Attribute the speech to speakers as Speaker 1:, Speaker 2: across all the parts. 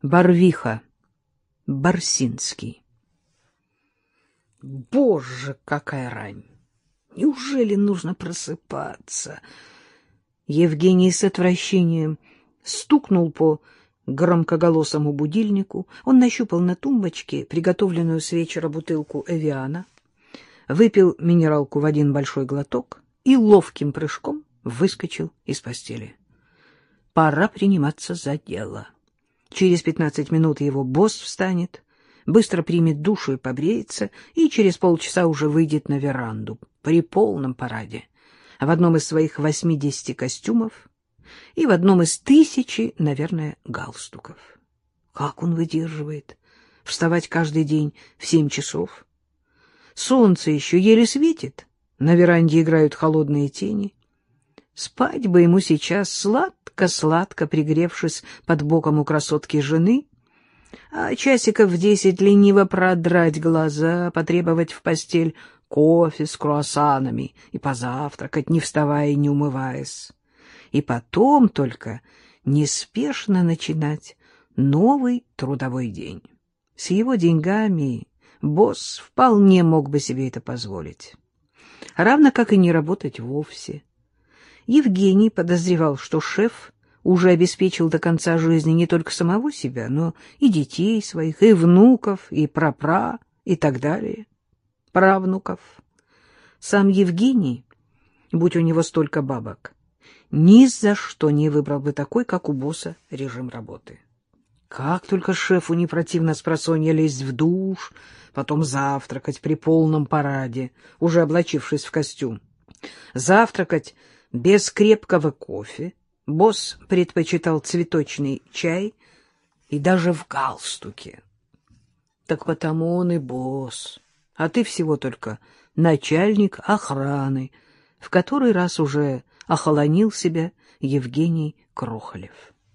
Speaker 1: Барвиха. Барсинский. Боже, какая рань! Неужели нужно просыпаться? Евгений с отвращением стукнул по громкоголосому будильнику. Он нащупал на тумбочке приготовленную с вечера бутылку Эвиана, выпил минералку в один большой глоток и ловким прыжком выскочил из постели. Пора приниматься за дело. Через 15 минут его босс встанет, быстро примет душ и побреется, и через полчаса уже выйдет на веранду при полном параде, в одном из своих 80 костюмов и в одном из 1000, наверное, галстуков. Как он выдерживает вставать каждый день в 7 часов? Солнце еще еле светит, на веранде играют холодные тени. Спать бы ему сейчас сладко-сладко, пригревшись под боком у красотки жены, а часиков в 10 лениво продрать глаза, потребовать в постель кофе с круассанами и позавтракать, не вставая и не умываясь. И потом только неспешно начинать новый трудовой день. С его деньгами босс вполне мог бы себе это позволить. Равно как и не работать вовсе. Евгений подозревал, что шеф уже обеспечил до конца жизни не только самого себя, но и детей своих, и внуков, и прапра, и так далее, правнуков. Сам Евгений, будь у него столько бабок, ни за что не выбрал бы такой, как у босса, режим работы. Как только шефу не противно спросонья лезть в душ, потом завтракать при полном параде, уже облачившись в костюм. Завтракать без крепкого кофе. Босс предпочитал цветочный чай и даже в галстуке. Так потому он и босс, а ты всего только начальник охраны, в который раз уже охолонил себя Евгений Крохолев.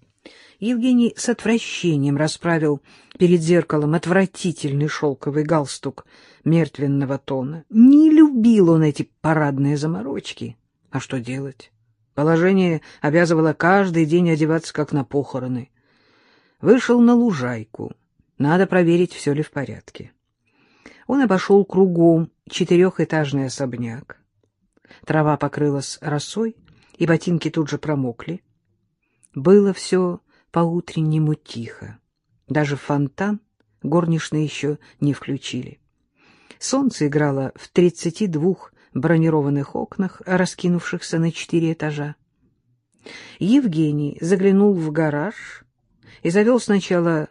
Speaker 1: Евгений с отвращением расправил перед зеркалом отвратительный шелковый галстук мертвенного тона. Не любил он эти парадные заморочки. А что делать? Положение обязывало каждый день одеваться, как на похороны. Вышел на лужайку. Надо проверить, все ли в порядке. Он обошел кругом 4-этажный особняк. Трава покрылась росой, и ботинки тут же промокли. Было все по-утреннему тихо. Даже фонтан горничные еще не включили. Солнце играло в 32 бронированных окнах, раскинувшихся на 4 этажа. Евгений заглянул в гараж и завел сначала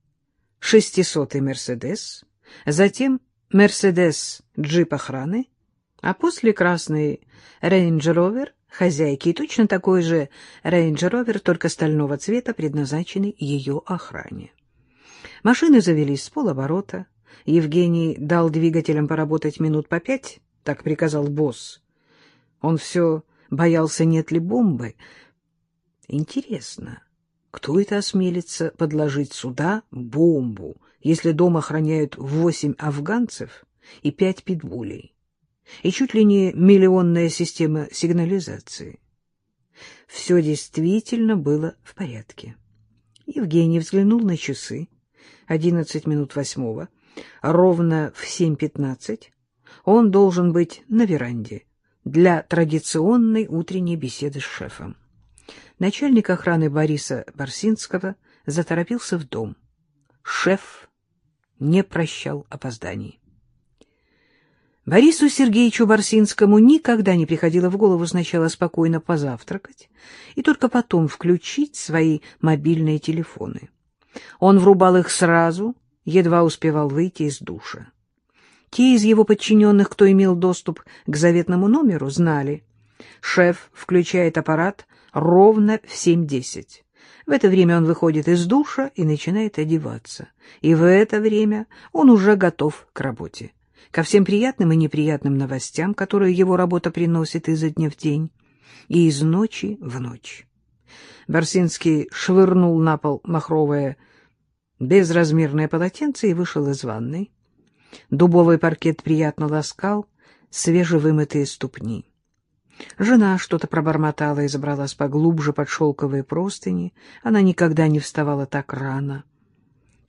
Speaker 1: 600-й «Мерседес», затем «Мерседес-джип охраны», а после красный «Рейндж-ровер» хозяйки и точно такой же «Рейндж-ровер», только стального цвета, предназначенный ее охране. Машины завелись с полоборота. Евгений дал двигателям поработать минут по 5, так приказал босс. Он все боялся, нет ли бомбы. Интересно, кто это осмелится подложить сюда бомбу, если дом охраняют 8 афганцев и 5 питбулей, и чуть ли не миллионная система сигнализации? Все действительно было в порядке. Евгений взглянул на часы. 11 минут 8. Ровно в 7:15 он должен быть на веранде для традиционной утренней беседы с шефом. Начальник охраны Бориса Барсинского заторопился в дом. Шеф не прощал опозданий. Борису Сергеевичу Барсинскому никогда не приходило в голову сначала спокойно позавтракать и только потом включить свои мобильные телефоны. Он врубал их сразу, едва успевал выйти из душа. Те из его подчиненных, кто имел доступ к заветному номеру, знали. Шеф включает аппарат ровно в 7:10. В это время он выходит из душа и начинает одеваться. И в это время он уже готов к работе, ко всем приятным и неприятным новостям, которые его работа приносит изо дня в день и из ночи в ночь. Барсинский швырнул на пол махровое безразмерное полотенце и вышел из ванной. Дубовый паркет приятно ласкал свежевымытые ступни. Жена что-то пробормотала и забралась поглубже под шелковые простыни. Она никогда не вставала так рано.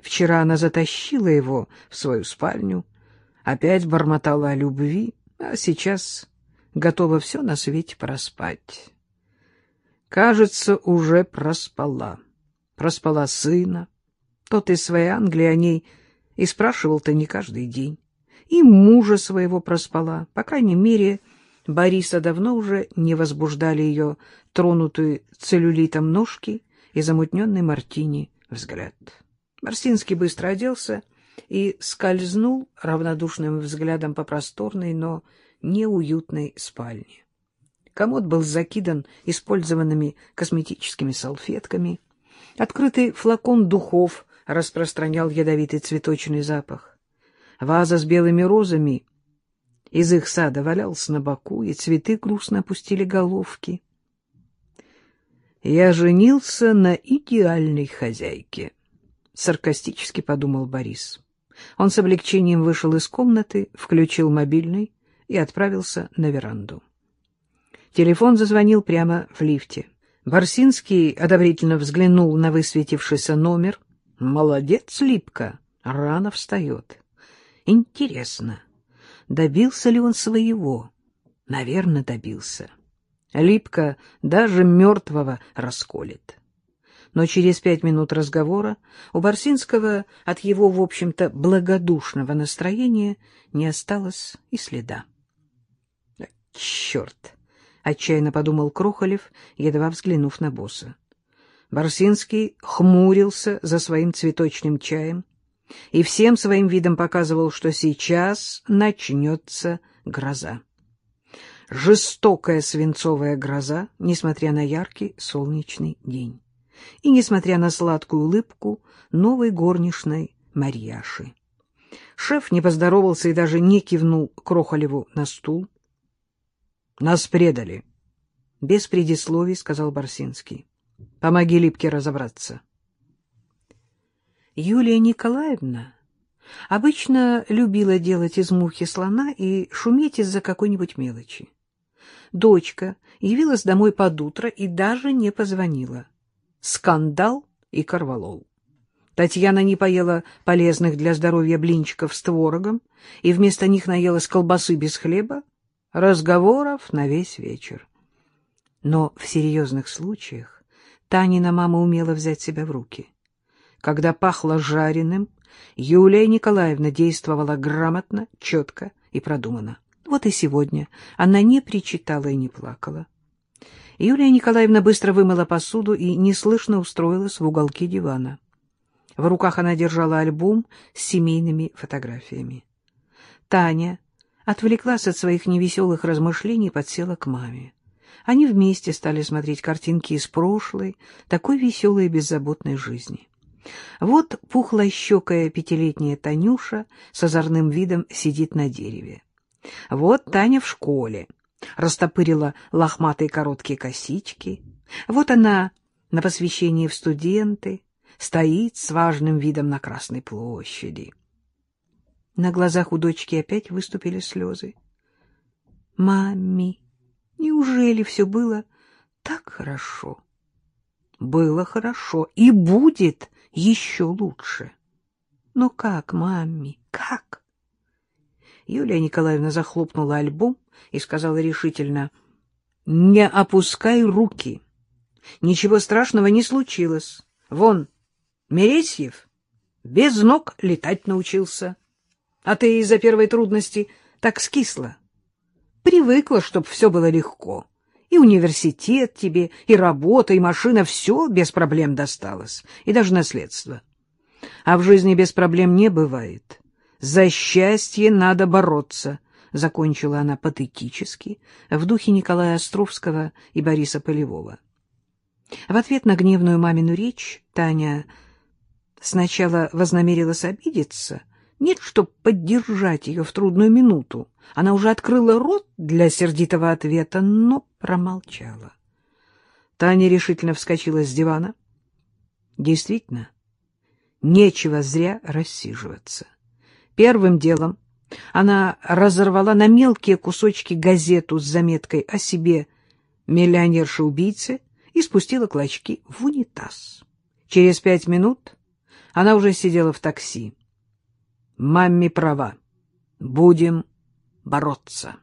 Speaker 1: Вчера она затащила его в свою спальню, опять бормотала о любви, а сейчас готова все на свете проспать. Кажется, уже проспала. Проспала сына. Тот из своей Англии о ней и спрашивал-то не каждый день. И мужа своего проспала. По крайней мере, Бориса давно уже не возбуждали ее тронутые целлюлитом ножки и замутненный мартини взгляд. Барсинский быстро оделся и скользнул равнодушным взглядом по просторной, но неуютной спальне. Комод был закидан использованными косметическими салфетками. Открытый флакон духов распространял ядовитый цветочный запах. Ваза с белыми розами из их сада валялась на боку, и цветы грустно опустили головки. «Я женился на идеальной хозяйке», — саркастически подумал Борис. Он с облегчением вышел из комнаты, включил мобильный и отправился на веранду. Телефон зазвонил прямо в лифте. Барсинский одобрительно взглянул на высветившийся номер. «Молодец, Липка, рано встает. Интересно, добился ли он своего?» «Наверное, добился. Липка даже мертвого расколет». Но через 5 минут разговора у Барсинского от его, в общем-то, благодушного настроения не осталось и следа. «Черт!» — отчаянно подумал Крохолев, едва взглянув на босса. Барсинский хмурился за своим цветочным чаем и всем своим видом показывал, что сейчас начнется гроза. Жестокая свинцовая гроза, несмотря на яркий солнечный день. И несмотря на сладкую улыбку новой горничной Марьяши. Шеф не поздоровался и даже не кивнул Крохолеву на стул. «Нас предали», — без предисловий сказал Барсинский. «Помоги Липке разобраться». Юлия Николаевна обычно любила делать из мухи слона и шуметь из-за какой-нибудь мелочи. Дочка явилась домой под утро и даже не позвонила. Скандал и корвалол. Татьяна не поела полезных для здоровья блинчиков с творогом и вместо них наелась колбасы без хлеба. Разговоров на весь вечер. Но в серьезных случаях Танина мама умела взять себя в руки. Когда пахло жареным, Юлия Николаевна действовала грамотно, четко и продуманно. Вот и сегодня она не причитала и не плакала. Юлия Николаевна быстро вымыла посуду и неслышно устроилась в уголке дивана. В руках она держала альбом с семейными фотографиями. Таня отвлеклась от своих невеселых размышлений и подсела к маме. Они вместе стали смотреть картинки из прошлой, такой веселой и беззаботной жизни. Вот пухлощекая 5-летняя Танюша с озорным видом сидит на дереве. Вот Таня в школе, растопырила лохматые короткие косички. Вот она на посвящении в студенты, стоит с важным видом на Красной площади. На глазах у дочки опять выступили слезы. «Мамми, неужели все было так хорошо?» «Было хорошо и будет еще лучше». «Но как, мамми, как?» Юлия Николаевна захлопнула альбом и сказала решительно: «Не опускай руки. Ничего страшного не случилось. Вон, Мересьев без ног летать научился. А ты из-за первой трудности так скисла. Привыкла, чтоб все было легко. И университет тебе, и работа, и машина — все без проблем досталось. И даже наследство. А в жизни без проблем не бывает. За счастье надо бороться», — закончила она патетически, в духе Николая Островского и Бориса Полевого. В ответ на гневную мамину речь Таня сначала вознамерилась обидеться. Нет, чтоб поддержать ее в трудную минуту. Она уже открыла рот для сердитого ответа, но промолчала. Таня решительно вскочила с дивана. Действительно, нечего зря рассиживаться. Первым делом она разорвала на мелкие кусочки газету с заметкой о себе миллионерши-убийцы и спустила клочки в унитаз. Через 5 минут Она уже сидела в такси. Мамми права. Будем бороться.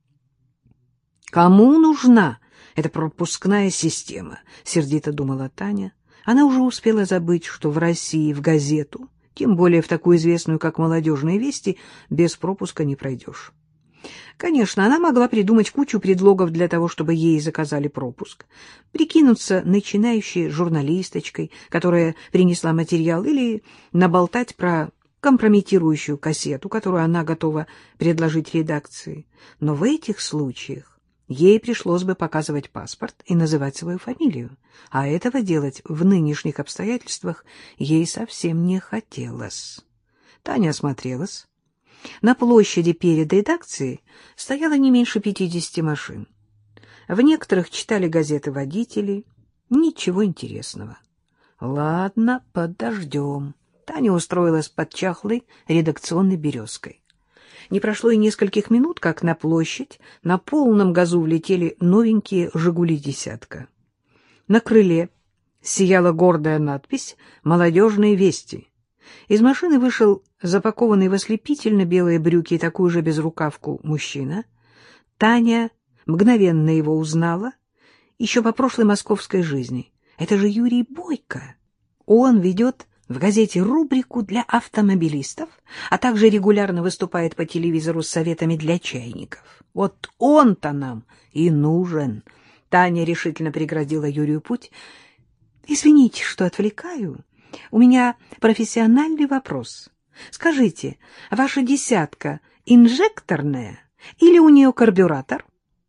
Speaker 1: Кому нужна эта пропускная система? Сердито думала Таня. Она уже успела забыть, что в России в газету, тем более в такую известную, как «Молодежные вести», без пропуска не пройдешь. Конечно, она могла придумать кучу предлогов для того, чтобы ей заказали пропуск, прикинуться начинающей журналисточкой, которая принесла материал, или наболтать про компрометирующую кассету, которую она готова предложить редакции. Но в этих случаях ей пришлось бы показывать паспорт и называть свою фамилию, а этого делать в нынешних обстоятельствах ей совсем не хотелось. Таня осмотрелась. На площади перед редакцией стояло не меньше 50 машин. В некоторых читали газеты водители. Ничего интересного. Ладно, подождем. Таня устроилась под чахлой редакционной березкой. Не прошло и нескольких минут, как на площадь на полном газу влетели новенькие «Жигули» десятка. На крыле сияла гордая надпись «Молодежные вести». Из машины вышел запакованный в ослепительно белые брюки и такую же безрукавку мужчина. Таня мгновенно его узнала еще по прошлой московской жизни. Это же Юрий Бойко. Он ведет в газете рубрику для автомобилистов, а также регулярно выступает по телевизору с советами для чайников. Вот он-то нам и нужен. Таня решительно преградила Юрию путь. «Извините, что отвлекаю. У меня профессиональный вопрос. Скажите, ваша десятка инжекторная или у нее карбюратор?»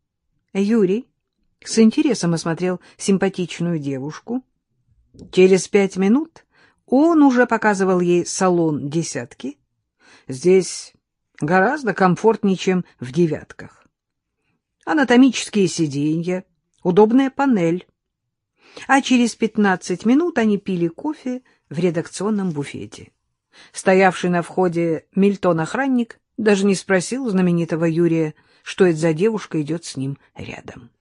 Speaker 1: Юрий с интересом осмотрел симпатичную девушку. Через 5 минут он уже показывал ей салон десятки. Здесь гораздо комфортнее, чем в девятках. Анатомические сиденья, удобная панель. А через 15 минут они пили кофе в редакционном буфете. Стоявший на входе Мильтон-охранник даже не спросил знаменитого Юрия, что это за девушка идет с ним рядом.